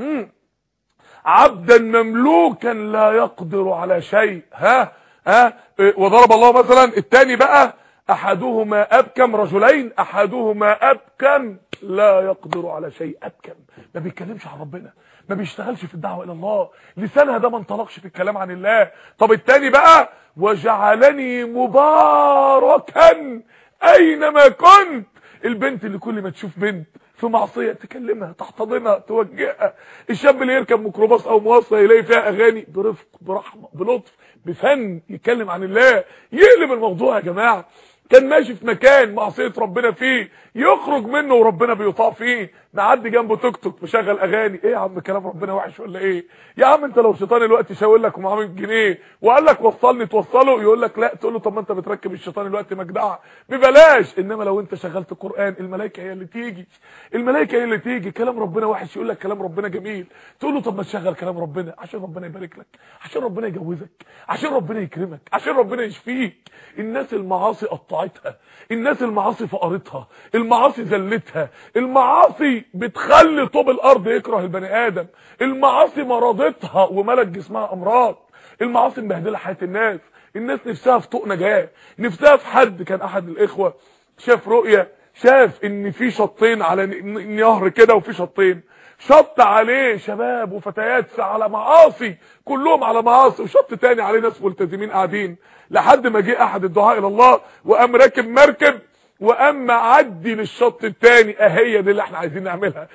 عبدا مملوكا لا يقدر على شيء، ها ها وضرب الله مثلا الثاني بقى احدهما ابكم، رجلين احدهما ابكم لا يقدر على شيء. ابكم ما بيتكلمش عن ربنا، ما بيشتغلش في الدعوه الى الله، لسانها ده ما انطلقش في الكلام عن الله. طب الثاني بقى وجعلني مباركا اينما كنت. البنت اللي كل ما تشوف بنت في معصيه تكلمها، تحتضنها، توجهها. الشاب اللي يركب ميكروباص او مواصله يلاقي فيها اغاني برفق برحمه بلطف بفن يتكلم عن الله، يقلب الموضوع. يا جماعه كان ماشي في مكان معصيه ربنا فيه، يخرج منه وربنا بيطاع فيه، معدي جنبه توك توك مشغل اغاني. ايه يا عم كلام ربنا وحش ولا ايه؟ يا عم انت لو شيطان الوقت شاور لك ومعاه مية جنيه وقال لك وصلني توصله، يقول لك لا، تقول له طب ما انت بتركب الشيطان الوقت مجدع ببلاش. انما لو انت شغلت قران الملائكه هي اللي تيجي، الملائكه هي اللي تيجي. كلام ربنا وحش يقول لك كلام ربنا جميل، تقول له طب ما تشغل كلام ربنا عشان ربنا يبارك لك، عشان ربنا يجوزك، عشان ربنا يكرمك، عشان ربنا يشفيك. الناس المعاصي قطعتها، الناس المعاصي فقرتها، المعاصي ذلتها، المعاصي بتخلي طوب الارض يكره البني ادم، المعاصي مرضتها وملت جسمها امراض، المعاصي مبهدله حياه الناس. الناس نفسها في طوق نجاه، نفسها في حد. كان احد الاخوه شاف رؤيه، شاف ان في شطين على نهر كده وفي شطين، شط عليه شباب وفتيات على معاصي، كلهم على معاصي، وشط تاني عليه ناس ملتزمين قاعدين. لحد ما جه احد الدعاء الى الله وقام راكب مركب وقام معدي للشط التاني. اهي دي اللي احنا عايزين نعملها،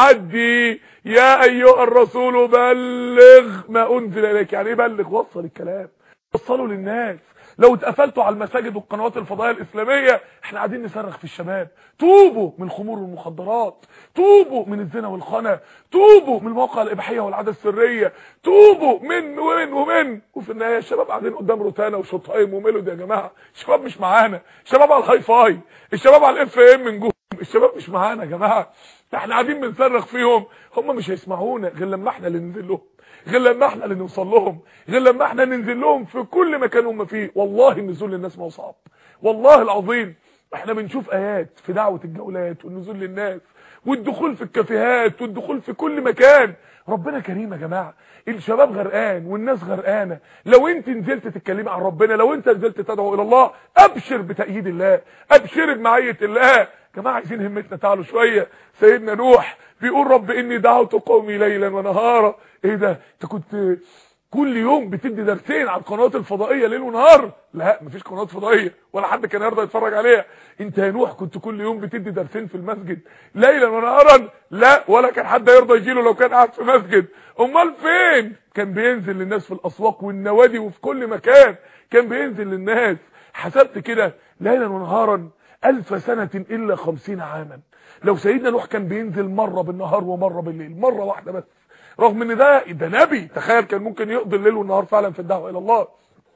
نعدي. يا ايها الرسول بلغ ما انزل اليك. يعني ايه بلغ؟ وصل الكلام، وصلوا للناس. لو اتقفلتوا على المساجد والقنوات الفضائيه الاسلاميه احنا قاعدين نصرخ في الشباب، توبوا من الخمور والمخدرات، توبوا من الزنا والخنا، توبوا من المواقع الاباحيه والعاده السريه، توبوا من ومن ومن وفي النهايه الشباب قاعدين قدام روتانا وشطايم وميلودي. يا جماعه الشباب مش معانا، الشباب على الهاي فاي، الشباب على الاف ام من جوه، الشباب مش معانا يا جماعه. احنا قاعدين بنصرخ فيهم، هم مش هيسمعونا غير لما احنا اللي ننزل لهم، غير لما احنا اللي نوصل لهم، غير لما احنا ننزل لهم في كل مكان هم فيه. والله النزول للناس ما هو صعب، والله العظيم. احنا بنشوف ايات في دعوه الجولات والنزول للناس والدخول في الكافيهات والدخول في كل مكان. ربنا كريم يا جماعه، الشباب غرقان والناس غرقانه. لو انت نزلت تتكلمي عن ربنا، لو انت نزلت تدعو الى الله، ابشر بتأييد الله، ابشر بمعيه الله. يا جماعه عايزين همتنا تعلو شويه. سيدنا نوح بيقول رب اني دعوت قومي ليلا ونهارا. ايه ده؟ انت كنت كل يوم بتدي درسين على القنوات الفضائيه ليل ونهار. لا مفيش قنوات فضائيه ولا حد كان يرضى يتفرج عليها. انت يا نوح كنت كل يوم بتدي درسين في المسجد ليلا ونهارا، لا ولا كان حد يرضى يجيله لو كان قاعد في مسجد. امال فين؟ كان بينزل للناس في الاسواق والنوادي وفي كل مكان، كان بينزل للناس. حسبت كده ليلا ونهارا ألف سنة إلا خمسين عاما. لو سيدنا نوح كان بينزل مرة بالنهار ومرة بالليل، مرة واحدة بس، رغم ان ده ده نبي، تخيل كان ممكن يقضي الليل والنهار فعلا في الدعوة الى الله.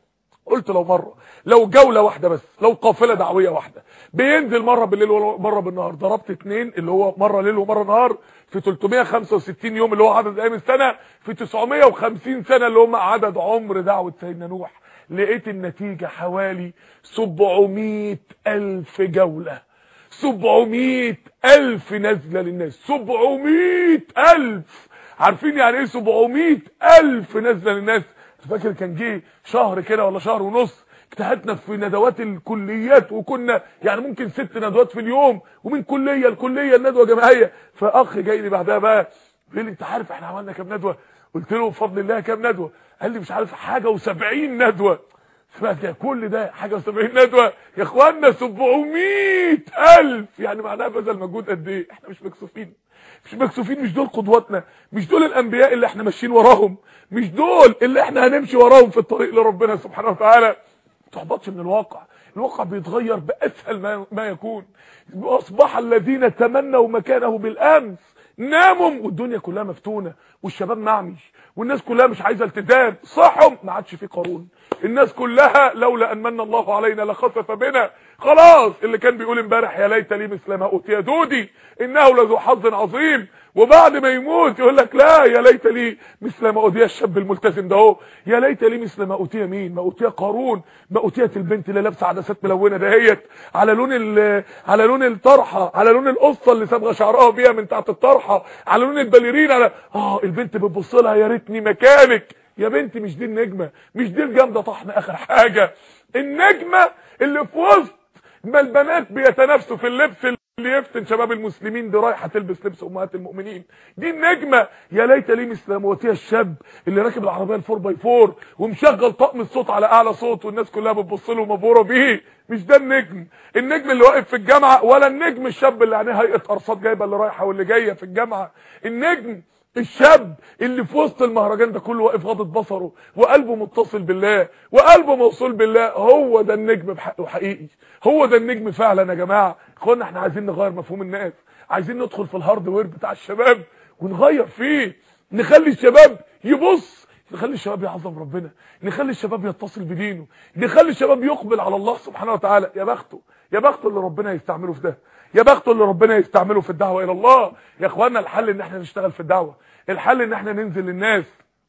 قلت لو مرة، لو جولة واحدة بس، لو قافلة دعوية واحدة بينزل مرة بالليل ومرة بالنهار، ضربت اتنين اللي هو مرة ليل ومرة نهار في ثلاثمائة وخمسة وستين يوم اللي هو عدد ايام السنة، في تسعمائة وخمسين سنة اللي هم عدد عمر دعوة سيدنا نوح. لقيت النتيجة حوالي سبعمائة ألف جولة، سبعمائة ألف نزلة للناس، سبعمائة ألف. عارفين يعني ايه سبعمائة ألف نزلة للناس؟ فاكر كان جه شهر كده ولا شهر ونص اجتهدنا في ندوات الكليات، وكنا يعني ممكن ست ندوات في اليوم، ومن كليه لكليه الندوه جماعيه. فاخ جاي لي بعدها بقى بيقول لي انت عارف احنا عملنا كام ندوه؟ قلت له بفضل الله كام ندوه؟ قال لي مش عارف حاجه و70 ندوه. سمعت كل ده حاجه و70 ندوه يا اخوانا، سبعمائة ألف. يعني معناها بذل مجهود قد ايه؟ احنا مش مكسوفين، مش مكسوفين، مش دول قدوتنا، مش دول الانبياء اللي احنا ماشيين وراهم، مش دول اللي احنا هنمشي وراهم في الطريق لربنا سبحانه وتعالى. ما تحبطش من الواقع، الواقع بيتغير باسهل ما, ما يكون. اصبح الذين تمنوا مكانه بالامس ناموا والدنيا كلها مفتونه، والشباب معمي، والناس كلها مش عايزه التزام، صحهم ما عادش في قارون، الناس كلها لولا ان من الله علينا لخسف بنا. خلاص اللي كان بيقول امبارح يا ليت لي مثل ما اوتي دودي انه لذو حظ عظيم، وبعد ما يموت يقول لك لا يا ليت لي مثل ما اوتي الشاب الملتزم ده اهو، يا ليت لي مثل ما اوتي مين؟ ما اوتي قارون، ما اوتيت البنت اللي لابسه عدسات ملونه دهيت على لون على لون الطرحه، على لون القصه اللي صبغه شعرها بيها من تحت الطرحه، على لون الباليرين، على اه البنت بتبص لها يا ريتني مكانك. يا بنتي مش دي النجمه، مش دي الجامده طحن اخر حاجه. النجمه اللي في وسط ما البنات بيتنافسوا في اللبس اللي يفتن شباب المسلمين، دي رايحه تلبس لبس امهات المؤمنين، دي النجمه. يا ليت لي مثل موتيها الشاب اللي راكب العربيه الفور باي فور ومشغل طقم الصوت على اعلى صوت والناس كلها بتبص له مبهوره بيه. مش ده النجم، النجم اللي واقف في الجامعه، ولا النجم الشاب اللي عينيه هيئه ارصاد جايبه اللي رايحه واللي جايه في الجامعه. النجم الشاب اللي في وسط المهرجان ده كله واقف غاضض بصره وقلبه متصل بالله وقلبه موصول بالله. هو ده النجم بحقه حقيقي، هو ده النجم فعلا يا جماعه. اخوانا احنا عايزين نغير مفهوم الناس، عايزين ندخل في الهاردوير بتاع الشباب ونغير فيه، نخلي الشباب يبص، نخلي الشباب يعظم ربنا، نخلي الشباب يتصل بدينه، نخلي الشباب يقبل على الله سبحانه وتعالى. يا بخته، يا بخته اللي ربنا يستعمله في ده، يا بخته اللي ربنا يستعمله في الدعوه الى الله. يا اخوانا الحل ان احنا نشتغل في الدعوه، الحل ان احنا ننزل للناس.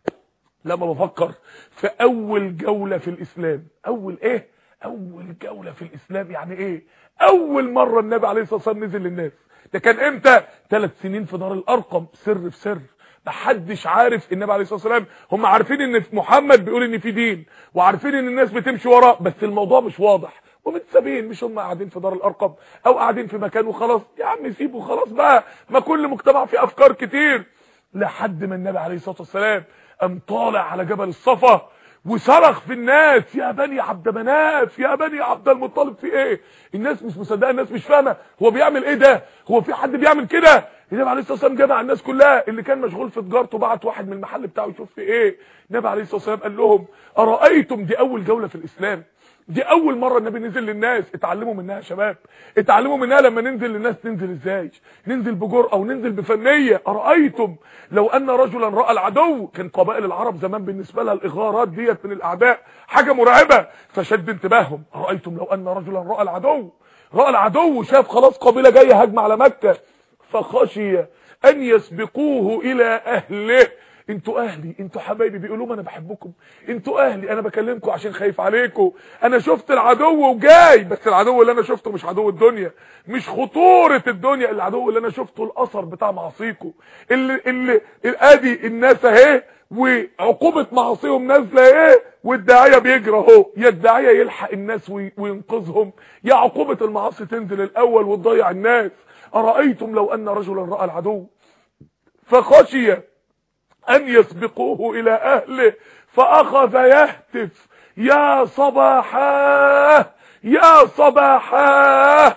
لما بفكر في اول جوله في الاسلام، اول ايه؟ اول جوله في الاسلام يعني ايه؟ اول مره النبي عليه الصلاه والسلام نزل للناس ده كان امتى؟ ثلاث سنين في دار الارقم، سر في سر، محدش عارف. النبي عليه الصلاه والسلام هم عارفين ان محمد بيقول ان في دين، وعارفين ان الناس بتمشي وراه، بس الموضوع مش واضح ومتسابين. مش هم قاعدين في دار الارقم او قاعدين في مكان وخلاص، يا عم سيبوا خلاص بقى، ما كل مجتمع فيه افكار كتير. لحد ما النبي عليه الصلاه والسلام قام طالع على جبل الصفا وصرخ في الناس يا بني عبد مناف، يا بني عبد المطلب، في ايه؟ الناس مش مصدقه، الناس مش فاهمه هو بيعمل ايه ده، هو في حد بيعمل كده؟ النبي عليه الصلاه والسلام جمع الناس كلها، اللي كان مشغول في تجارته بعت واحد من المحل بتاعه يشوف في ايه. النبي عليه الصلاه والسلام قال لهم ارايتم، دي اول جوله في الاسلام، دي اول مره النبي نزل للناس، اتعلموا منها يا شباب، اتعلموا منها. لما ننزل للناس ننزل ازاي؟ ننزل بجرأه وننزل بفنيه. ارايتم لو ان رجلا راى العدو، كان قبائل العرب زمان بالنسبه لها الاغارات ديت من الاعداء حاجه مرعبه، فشد انتباههم. ارايتم لو ان رجلا راى العدو، راى العدو، شاف خلاص قبيله جايه هجمه على مكه، فخشي ان يسبقوه الى اهله. انتوا اهلي، انتوا حبايبي، بيقول لهم انا بحبكم، انتوا اهلي، انا بكلمكم عشان خايف عليكم، انا شفت العدو وجاي، بس العدو اللي انا شفته مش عدو الدنيا، مش خطوره الدنيا، العدو اللي انا شفته الاثر بتاع معاصيكم، اللي اللي ادي الناس اهي وعقوبه معاصيهم نازله ايه، والداعيه بيجري اهو، يا الداعيه يلحق الناس وينقذهم، يا عقوبه المعاصي تنزل الاول وتضيع الناس. ارايتم لو ان رجلا راى العدو فخشي ان يسبقوه الى اهله فاخذ يهتف يا صباحا يا صباحا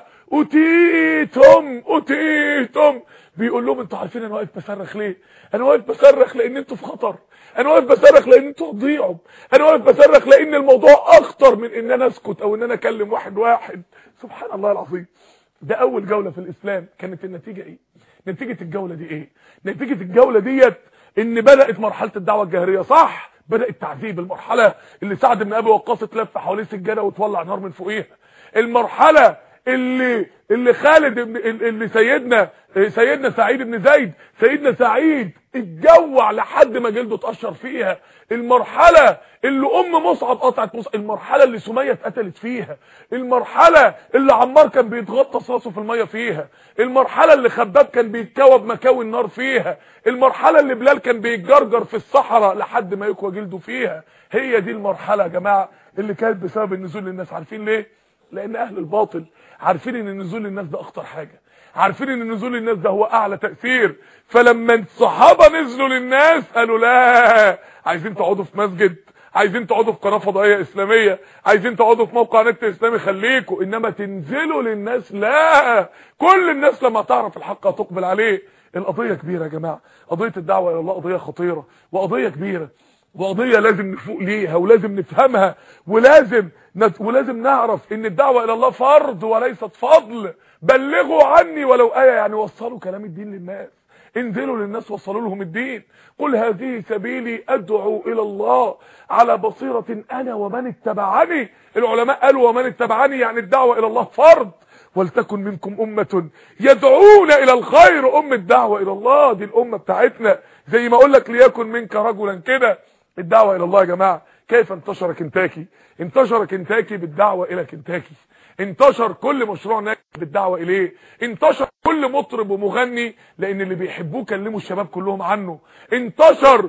اتيتم اتيتم. بيقول لهم انتوا عارفين انا واقف بصرخ ليه؟ انا واقف بصرخ لان انتوا في خطر، انا واقف بصرخ لان انتوا هتضيعوا، انا واقف بصرخ لان الموضوع اخطر من ان انا اسكت او ان انا اكلم واحد واحد. سبحان الله العظيم. ده اول جولة في الاسلام. كانت النتيجة ايه؟ نتيجة الجولة دي ايه؟ نتيجة الجولة ديت ان بدأت مرحلة الدعوة الجاهرية. صح، بدأ التعذيب، المرحلة اللي سعد بن ابي وقاص اتلف حواليه سجادة وتولع نار من فوقيها، المرحلة اللي اللي خالد اللي سيدنا سيدنا سعيد بن زيد سيدنا سعيد اتجوع لحد ما جلده اتقشر فيها، المرحله اللي ام مصعب قطعت مصعب، المرحله اللي سميه اتقتلت فيها، المرحله اللي عمار كان بيتغطس راسه في الميه فيها، المرحله اللي خباب كان بيتكوب مكاوي النار فيها، المرحله اللي بلال كان بيتجرجر في الصحراء لحد ما يكوى جلده فيها. هي دي المرحله يا جماعه اللي كانت بسبب النزول للناس. عارفين ليه؟ لان اهل الباطل عارفين ان النزول للناس ده اخطر حاجه، عارفين ان النزول للناس ده هو اعلى تأثير. فلما الصحابه نزلوا للناس قالوا لا، عايزين تقعدوا في مسجد، عايزين تقعدوا في قناه فضائيه اسلاميه، عايزين تقعدوا في موقع نت اسلامي، خليكم، انما تنزلوا للناس لا. كل الناس لما تعرف الحق هتقبل عليه. القضيه كبيره يا جماعه، قضيه الدعوه الى الله قضيه خطيره وقضيه كبيره وقضيه لازم نفوق ليها ولازم نفهمها ولازم نت... ولازم نعرف ان الدعوه الى الله فرض وليست فضل. بلغوا عني ولو آية، يعني وصلوا كلام الدين للناس، انزلوا للناس وصلوا لهم الدين. قل هذه سبيلي ادعو الى الله على بصيرة انا ومن اتبعني. العلماء قالوا ومن اتبعني يعني الدعوة الى الله فرض. ولتكن منكم امة يدعون الى الخير، ام الدعوة الى الله دي الامة بتاعتنا. زي ما اقول لك ليكن منك رجلا كده. الدعوة الى الله يا جماعة كيف انتشر كنتاكي؟ انتشر كنتاكي بالدعوة الى كنتاكي، انتشر كل مشروع ناجح بالدعوة اليه، انتشر كل مطرب ومغني لان اللي بيحبوه كلموا الشباب كلهم عنه، انتشر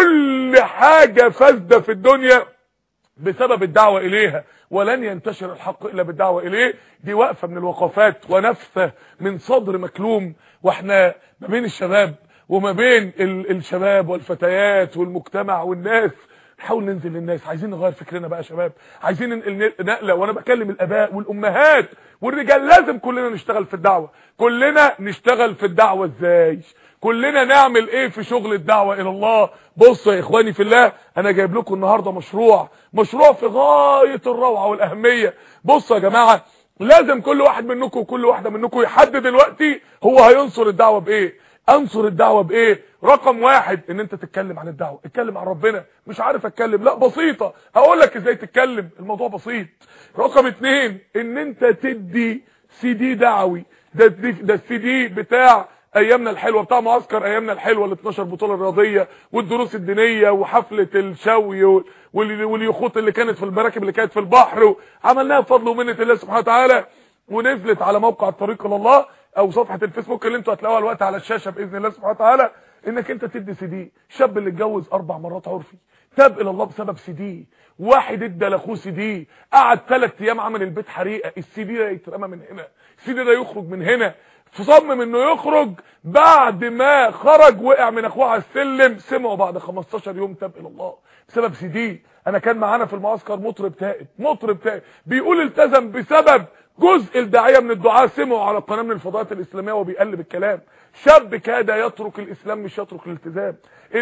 كل حاجة فاسدة في الدنيا بسبب الدعوة اليها. ولن ينتشر الحق الا بالدعوة اليه. دي وقفة من الوقفات ونفثة من صدر مكلوم، واحنا ما بين الشباب وما بين الشباب والفتيات والمجتمع والناس نحاول ننزل للناس. عايزين نغير فكرنا بقى يا شباب، عايزين ننقل نقله. وانا بكلم الاباء والامهات والرجال، لازم كلنا نشتغل في الدعوه. كلنا نشتغل في الدعوه ازاي؟ كلنا نعمل ايه في شغل الدعوه الى الله؟ بصوا يا اخواني في الله، انا جايب لكم النهارده مشروع مشروع في غايه الروعه والاهميه. بصوا يا جماعه، لازم كل واحد منكم وكل واحده منكم يحدد دلوقتي هو هينصر الدعوه بايه. انصر الدعوه بايه؟ رقم واحد ان انت تتكلم عن الدعوه، اتكلم عن ربنا. مش عارف اتكلم، لا بسيطه، اقول لك ازاي تتكلم، الموضوع بسيط. رقم اتنين ان انت تدي سي دي دعوي. ده ده السي دي بتاع ايامنا الحلوه، بتاع معسكر ايامنا الحلوه ال اتناشر بطوله رياضيه والدروس الدينيه وحفله الشوي واليخوت اللي كانت في المراكب اللي كانت في البحر، عملناها بفضل ومنه الله سبحانه وتعالى، ونزلت على موقع الطريق الى الله او صفحه الفيسبوك اللي انتوا هتلاقوها الوقت على الشاشه باذن الله سبحانه وتعالى. انك انت تدي سي دي. شاب اللي اتجوز اربع مرات عرفي تاب الى الله بسبب سي دي. واحد ادى لاخوه سي دي، قعد ثلاث ايام عمل البيت حريقه، السي دي ده يترمى من هنا، السي دي ده يخرج من هنا. فصمم انه يخرج، بعد ما خرج وقع من اخوه على السلم، سمعوا بعد خمستاشر يوم تاب الى الله بسبب سي دي. انا كان معانا في المعسكر مطرب تائب، مطرب تائب بيقول التزم بسبب جزء الداعيه من الدعاء سمعوا على قناه من الفضائيات الاسلاميه وبيقلب الكلام. شاب كاد يترك الاسلام مش يترك الالتزام،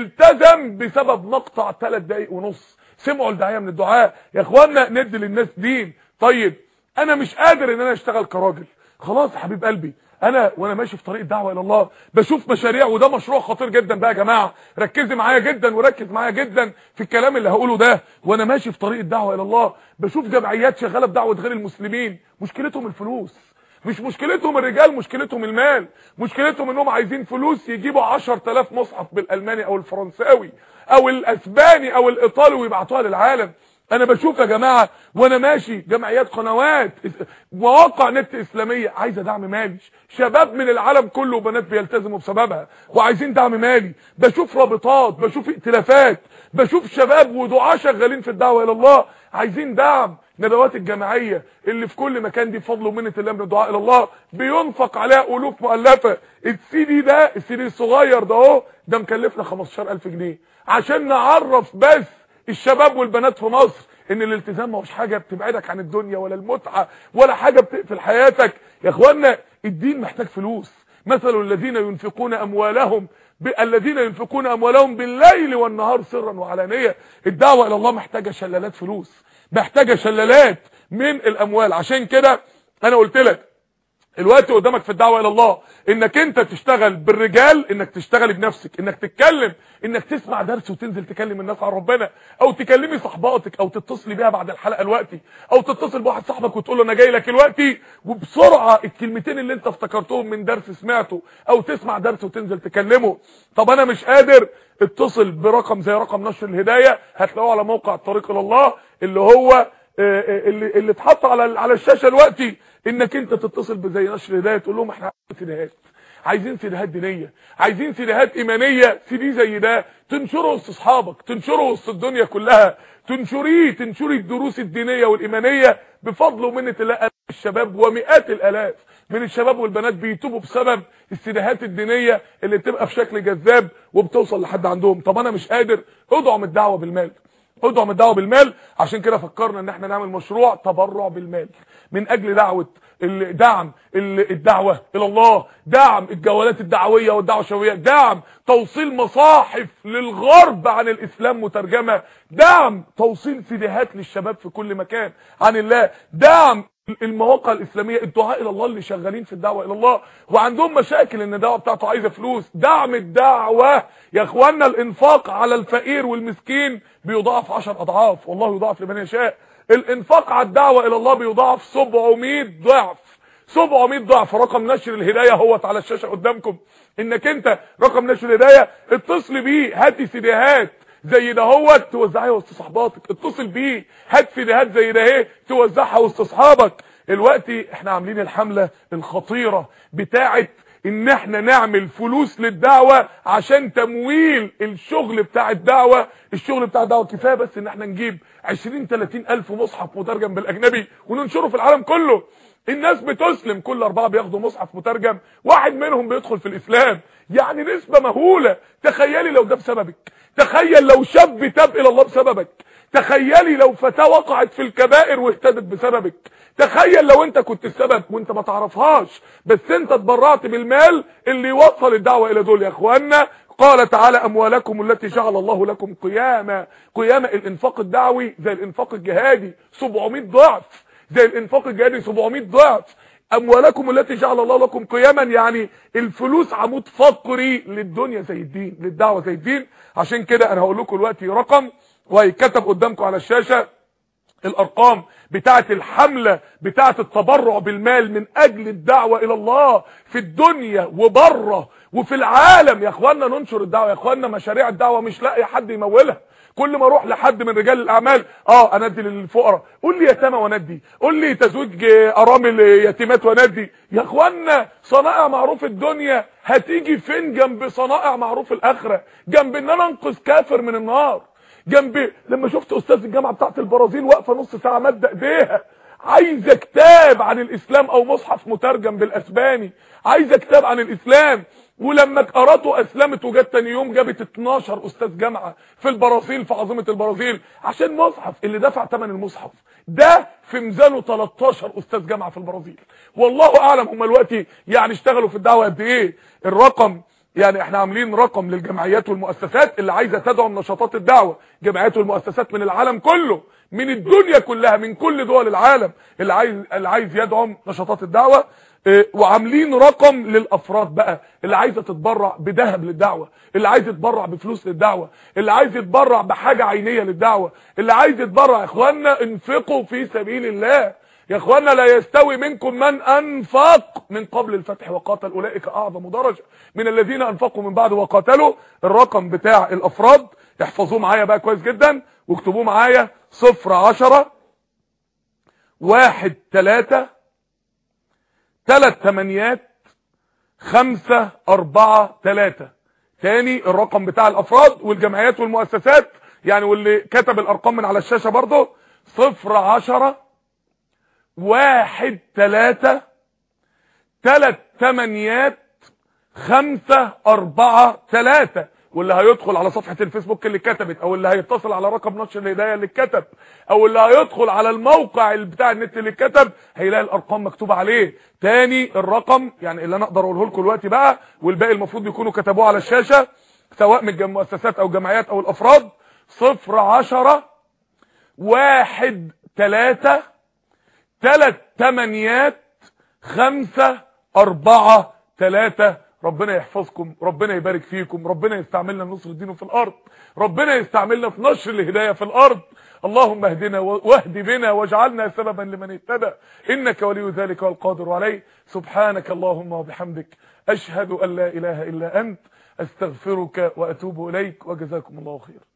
التزم بسبب مقطع ثلاث دقايق ونص سمعوا الداعيه من الدعاء. يا اخوانا ندي للناس دين. طيب انا مش قادر ان انا اشتغل كراجل، خلاص يا حبيب قلبي، انا وانا ماشي في طريق الدعوه الى الله بشوف مشاريع، وده مشروع خطير جدا بقى يا جماعه، ركزي معايا جدا وركز معايا جدا في الكلام اللي هقوله ده. وانا ماشي في طريق الدعوه الى الله بشوف جمعيات شغاله بدعوه غير المسلمين، مشكلتهم الفلوس، مش مشكلتهم الرجال، مشكلتهم المال، مشكلتهم انهم عايزين فلوس يجيبوا عشرة آلاف مصحف بالالماني او الفرنساوي او الاسباني او الايطالي ويبعتوها للعالم. انا بشوف يا جماعه وانا ماشي جمعيات، قنوات، مواقع نت اسلاميه عايزه دعم مالي، شباب من العالم كله وبنات بيلتزموا بسببها وعايزين دعم مالي. بشوف رابطات، بشوف ائتلافات، بشوف شباب ودعاة شغالين في الدعوه الى الله عايزين دعم. ندوات الجماعيه اللي في كل مكان دي بفضل ومنه الله من الدعاء الى الله بينفق عليها الوف مؤلفه. السي دي ده، السي دي الصغير ده اهو، ده مكلفنا خمستاشر ألف جنيه عشان نعرف بس الشباب والبنات في مصر ان الالتزام ما هوش حاجه بتبعدك عن الدنيا ولا المتعه ولا حاجه بتقفل حياتك. يا اخوانا الدين محتاج فلوس. مثل الذين ينفقون اموالهم الذين ينفقون اموالهم بالليل والنهار سرا وعلانيه. الدعوه الى الله محتاجه شلالات فلوس، محتاجه شلالات من الاموال. عشان كده انا قلت لك الوقت قدامك في الدعوه الى الله انك انت تشتغل بالرجال، انك تشتغل بنفسك، انك تتكلم، انك تسمع درس وتنزل تكلم الناس عن ربنا، او تكلمي صحباتك، او تتصلي بيها بعد الحلقه دلوقتي، او تتصل بواحد صاحبك وتقول له انا جاي لك دلوقتي وبسرعه الكلمتين اللي انت افتكرتهم من درس سمعته، او تسمع درس وتنزل تكلمه. طب انا مش قادر، اتصل برقم زي رقم نشر الهدايه، هتلاقوه على موقع الطريق الى الله اللي هو اللي اللي اتحط على على الشاشه دلوقتي، انك انت تتصل بزي نشر الهدايه تقول لهم احنا عايزين سيديهات، عايزين سيديهات دينيه، عايزين سيديهات ايمانيه، سيدي زي ده تنشره وسط اصحابك، تنشره وسط الدنيا كلها، تنشريه، تنشري الدروس الدينيه والايمانيه بفضل ومنه الله. الشباب ومئات الالاف من الشباب والبنات بيتوبوا بسبب السيديهات الدينيه اللي بتبقى في شكل جذاب وبتوصل لحد عندهم. طب انا مش قادر، ادعم الدعوه بالمال، ادعم الدعوه بالمال. عشان كده فكرنا ان احنا نعمل مشروع تبرع بالمال من اجل دعوه دعم الدعوه الى الله، دعم الجولات الدعويه والدعوه الشبابيه، دعم توصيل مصاحف للغرب عن الاسلام مترجمه، دعم توصيل سيديهات للشباب في كل مكان عن الله، دعم المواقع الاسلاميه، الدعاء الى الله اللي شغالين في الدعوه الى الله وعندهم مشاكل ان الدعوه بتاعته عايزه فلوس، دعم الدعوه يا اخوانا. الانفاق على الفقير والمسكين بيضاعف عشر اضعاف، والله يضاعف لمن يشاء. الانفاق على الدعوه الى الله بيضاعف سبعمائة ضعف، سبعمائة ضعف. رقم نشر الهدايه اهوت على الشاشه قدامكم، انك انت رقم نشر الهدايه اتصل بيه، هاتي سيديهات زي ده هوت توزعيها وسط صحباتك، اتصل بيه هات سيديهات زي ده اهي توزعها وسط اصحابك. دلوقتي احنا عاملين الحمله الخطيره بتاعه ان احنا نعمل فلوس للدعوه عشان تمويل الشغل بتاع الدعوه. الشغل بتاع الدعوه كفايه بس ان احنا نجيب عشرين ثلاثين الف مصحف مترجم بالاجنبي وننشره في العالم كله. الناس بتسلم، كل اربعه بياخدوا مصحف مترجم، واحد منهم بيدخل في الاسلام، يعني نسبه مهوله. تخيلي لو ده بسببك، تخيل لو شاب تاب الى الله بسببك، تخيلي لو فتاه وقعت في الكبائر واهتدت بسببك، تخيل لو انت كنت السبب وانت ما تعرفهاش بس انت اتبرعت بالمال اللي يوصل الدعوه الى دول. يا اخوانا قال تعالى اموالكم التي جعل الله لكم قياما. قياما الانفاق الدعوي زي الانفاق الجهادي سبعمائة ضعف، زي الانفاق الجهادي سبعمائة ضعف. اموالكم التي جعل الله لكم قياما يعني الفلوس عمود فقري للدنيا زي الدين، للدعوه زي الدين. عشان كده انا هقول لكم دلوقتي رقم وهيتكتب قدامكم على الشاشه، الارقام بتاعه الحمله بتاعه التبرع بالمال من اجل الدعوه الى الله في الدنيا وبره وفي العالم. يا اخوانا ننشر الدعوه، يا اخوانا مشاريع الدعوه مش لاقي حد يمولها. كل ما اروح لحد من رجال الاعمال اه اندي للفقراء، قول لي يتامى وندي، قول لي تزويج ارامل يتيمات وندي. يا اخوانا صنائع معروف الدنيا هتيجي فين جنب صنائع معروف الاخره، جنب ان انا انقذ كافر من النار، جنب لما شفت استاذ الجامعه بتاعت البرازيل واقفه نص ساعه ماده ايديها عايزه كتاب عن الاسلام او مصحف مترجم بالاسباني، عايزه كتاب عن الاسلام، ولما قراته اسلمت وجت تاني يوم جابت اتناشر استاذ جامعه في البرازيل في عاصمه البرازيل عشان مصحف. اللي دفع ثمن المصحف ده في ميزانه تلتاشر استاذ جامعه في البرازيل. والله اعلم هم دلوقتي يعني اشتغلوا في الدعوه قد ايه. الرقم يعني احنا عاملين رقم للجمعيات والمؤسسات اللي عايزه تدعم نشاطات الدعوه، جمعيات والمؤسسات من العالم كله، من الدنيا كلها، من كل دول العالم اللي عايز اللي عايز يدعم نشاطات الدعوه. اه وعاملين رقم للافراد بقى اللي عايزه تتبرع بذهب للدعوه، اللي عايز يتبرع بفلوس للدعوه، اللي عايز يتبرع بحاجه عينيه للدعوه، اللي عايز يتبرع. يا اخوانا انفقوا في سبيل الله، يا اخوانا لا يستوي منكم من انفق من قبل الفتح وقاتل اولئك اعظم درجه من الذين انفقوا من بعد وقاتلوا. الرقم بتاع الافراد احفظوه معايا بقى كويس جدا واكتبوه معايا، صفر عشرة واحد تلاتة تلات تمانيات خمسة اربعة تلاتة. تاني الرقم بتاع الافراد والجمعيات والمؤسسات يعني، واللي كتب الارقام من على الشاشه برضه، صفر عشرة واحد تلاتة تلات تمانيات خمسة اربعة تلاتة. واللي هيدخل على صفحة الفيسبوك اللي كتبت، او اللي هيتصل على رقم نشر الهداية اللي كتب، او اللي هيدخل على الموقع بتاع النت اللي كتب، هيلاقي الارقام مكتوبة عليه. تاني الرقم يعني اللي انا اقدر اقوله لكم دلوقتي بقى، والباقي المفروض يكونوا كتبوه على الشاشة سواء من المؤسسات او جمعيات او الافراد: صفر عشرة واحد تلاتة تلات تمانيات خمسة اربعة تلاتة. ربنا يحفظكم، ربنا يبارك فيكم، ربنا يستعملنا لنصر دينه في الارض، ربنا يستعملنا في نشر الهداية في الارض. اللهم اهدنا واهد بنا واجعلنا سببا لمن اهتدى، انك ولي ذلك والقادر عليه. سبحانك اللهم وبحمدك، اشهد ان لا اله الا انت، استغفرك واتوب اليك، وجزاكم الله خيرا.